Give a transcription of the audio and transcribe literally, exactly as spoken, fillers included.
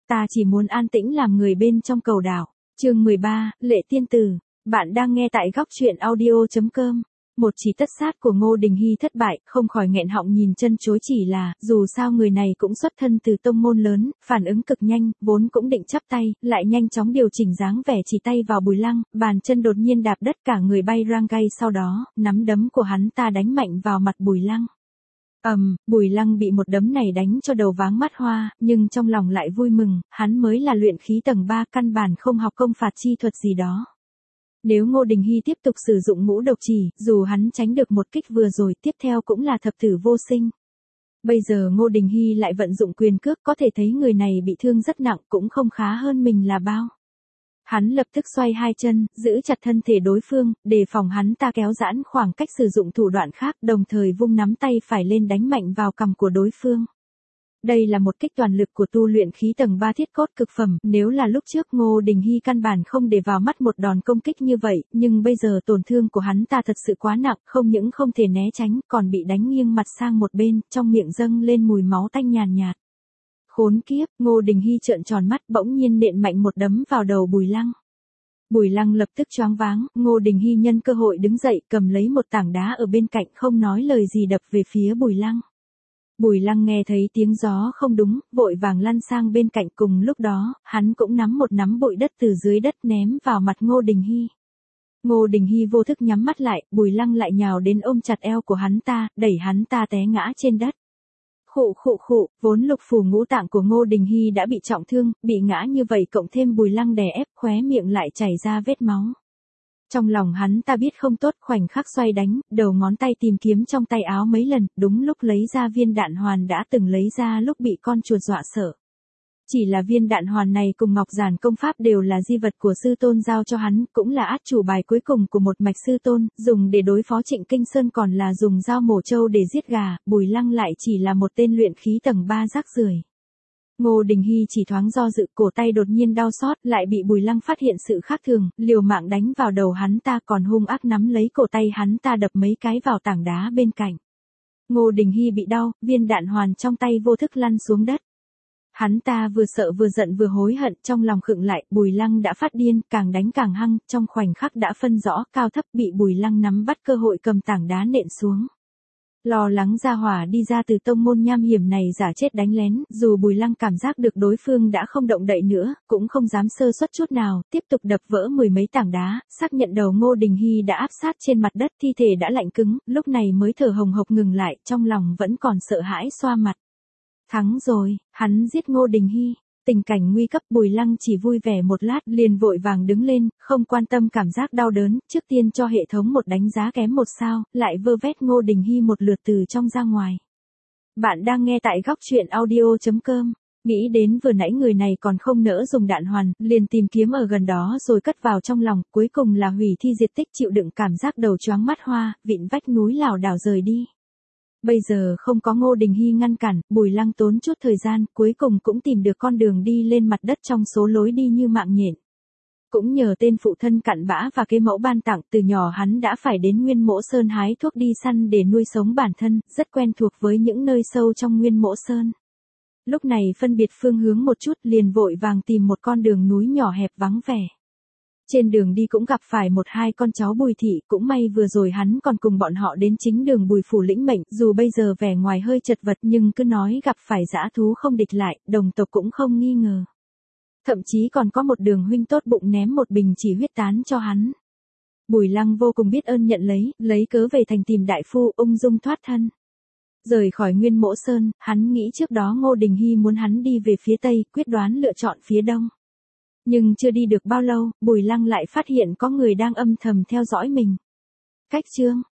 ta chỉ muốn an tĩnh làm người bên trong cầu đảo. Chương mười ba, Lệ Tiên Tử. Bạn đang nghe tại góc truyện audio chấm com. Một chỉ tất sát của Ngô Đình Hy thất bại, không khỏi nghẹn họng nhìn chân chối, chỉ là, dù sao người này cũng xuất thân từ tông môn lớn, phản ứng cực nhanh, vốn cũng định chắp tay, lại nhanh chóng điều chỉnh dáng vẻ chỉ tay vào Bùi Lăng, bàn chân đột nhiên đạp đất cả người bay rang gai, sau đó, nắm đấm của hắn ta đánh mạnh vào mặt Bùi Lăng. ầm, um, Bùi Lăng bị một đấm này đánh cho đầu váng mắt hoa, nhưng trong lòng lại vui mừng, hắn mới là luyện khí tầng ba, căn bản không học công phạt chi thuật gì đó. Nếu Ngô Đình Hy tiếp tục sử dụng ngũ độc chỉ, dù hắn tránh được một kích vừa rồi, tiếp theo cũng là thập tử vô sinh. Bây giờ Ngô Đình Hy lại vận dụng quyền cước, có thể thấy người này bị thương rất nặng, cũng không khá hơn mình là bao. Hắn lập tức xoay hai chân, giữ chặt thân thể đối phương, đề phòng hắn ta kéo giãn khoảng cách sử dụng thủ đoạn khác, đồng thời vung nắm tay phải lên đánh mạnh vào cằm của đối phương. Đây là một kích toàn lực của tu luyện khí tầng ba thiết cốt cực phẩm, nếu là lúc trước Ngô Đình Hy căn bản không để vào mắt một đòn công kích như vậy, nhưng bây giờ tổn thương của hắn ta thật sự quá nặng, không những không thể né tránh, còn bị đánh nghiêng mặt sang một bên, trong miệng dâng lên mùi máu tanh nhàn nhạt. Khốn kiếp, Ngô Đình Hy trợn tròn mắt, bỗng nhiên nện mạnh một đấm vào đầu Bùi Lăng. Bùi Lăng lập tức choáng váng, Ngô Đình Hy nhân cơ hội đứng dậy, cầm lấy một tảng đá ở bên cạnh, không nói lời gì đập về phía Bùi Lăng. Bùi Lăng nghe thấy tiếng gió không đúng, vội vàng lăn sang bên cạnh, cùng lúc đó, hắn cũng nắm một nắm bụi đất từ dưới đất ném vào mặt Ngô Đình Hy. Ngô Đình Hy vô thức nhắm mắt lại, Bùi Lăng lại nhào đến ôm chặt eo của hắn ta, đẩy hắn ta té ngã trên đất. Khụ khụ khụ, vốn lục phủ ngũ tạng của Ngô Đình Hy đã bị trọng thương, bị ngã như vậy cộng thêm Bùi Lăng đè ép, khóe miệng lại chảy ra vết máu. Trong lòng hắn ta biết không tốt, khoảnh khắc xoay đánh, đầu ngón tay tìm kiếm trong tay áo mấy lần, đúng lúc lấy ra viên đạn hoàn đã từng lấy ra lúc bị con chuột dọa sợ. Chỉ là viên đạn hoàn này cùng ngọc giản công pháp đều là di vật của sư tôn giao cho hắn, cũng là át chủ bài cuối cùng của một mạch sư tôn, dùng để đối phó Trịnh Kinh Sơn còn là dùng dao mổ trâu để giết gà, Bùi Lăng lại chỉ là một tên luyện khí tầng ba rác rưởi. Ngô Đình Hy chỉ thoáng do dự, cổ tay đột nhiên đau xót, lại bị Bùi Lăng phát hiện sự khác thường, liều mạng đánh vào đầu hắn ta, còn hung ác nắm lấy cổ tay hắn ta đập mấy cái vào tảng đá bên cạnh. Ngô Đình Hy bị đau, viên đạn hoàn trong tay vô thức lăn xuống đất. Hắn ta vừa sợ vừa giận vừa hối hận, trong lòng khựng lại, Bùi Lăng đã phát điên, càng đánh càng hăng, trong khoảnh khắc đã phân rõ cao thấp, bị Bùi Lăng nắm bắt cơ hội cầm tảng đá nện xuống. Lo lắng gia hỏa đi ra từ tông môn nham hiểm này giả chết đánh lén, dù Bùi Lăng cảm giác được đối phương đã không động đậy nữa, cũng không dám sơ suất chút nào, tiếp tục đập vỡ mười mấy tảng đá, xác nhận đầu Ngô Đình Hy đã áp sát trên mặt đất, thi thể đã lạnh cứng, lúc này mới thở hồng hộc ngừng lại, trong lòng vẫn còn sợ hãi xoa mặt. Thắng rồi, hắn giết Ngô Đình Hy. Tình cảnh nguy cấp, Bùi Lăng chỉ vui vẻ một lát, liền vội vàng đứng lên, không quan tâm cảm giác đau đớn, trước tiên cho hệ thống một đánh giá kém một sao, lại vơ vét Ngô Đình Hy một lượt từ trong ra ngoài. Bạn đang nghe tại góc truyện audio chấm com. Nghĩ đến vừa nãy người này còn không nỡ dùng đạn hoàn, liền tìm kiếm ở gần đó rồi cất vào trong lòng, cuối cùng là hủy thi diệt tích, chịu đựng cảm giác đầu choáng mắt hoa, vịn vách núi lảo đảo rời đi. Bây giờ không có Ngô Đình Hy ngăn cản, Bùi Lăng tốn chút thời gian, cuối cùng cũng tìm được con đường đi lên mặt đất trong số lối đi như mạng nhện. Cũng nhờ tên phụ thân cặn bã và kế mẫu ban tặng, từ nhỏ hắn đã phải đến Nguyên Mỗ Sơn hái thuốc đi săn để nuôi sống bản thân, rất quen thuộc với những nơi sâu trong Nguyên Mỗ Sơn. Lúc này phân biệt phương hướng một chút, liền vội vàng tìm một con đường núi nhỏ hẹp vắng vẻ. Trên đường đi cũng gặp phải một hai con cháu Bùi thị, cũng may vừa rồi hắn còn cùng bọn họ đến chính đường Bùi phủ lĩnh mệnh, dù bây giờ vẻ ngoài hơi chật vật nhưng cứ nói gặp phải dã thú không địch lại, đồng tộc cũng không nghi ngờ. Thậm chí còn có một đường huynh tốt bụng ném một bình chỉ huyết tán cho hắn. Bùi Lăng vô cùng biết ơn nhận lấy, lấy cớ về thành tìm đại phu, ung dung thoát thân. Rời khỏi Nguyên Mỗ Sơn, hắn nghĩ trước đó Ngô Đình Hy muốn hắn đi về phía Tây, quyết đoán lựa chọn phía Đông. Nhưng chưa đi được bao lâu, Bùi Lăng lại phát hiện có người đang âm thầm theo dõi mình. Cách chương,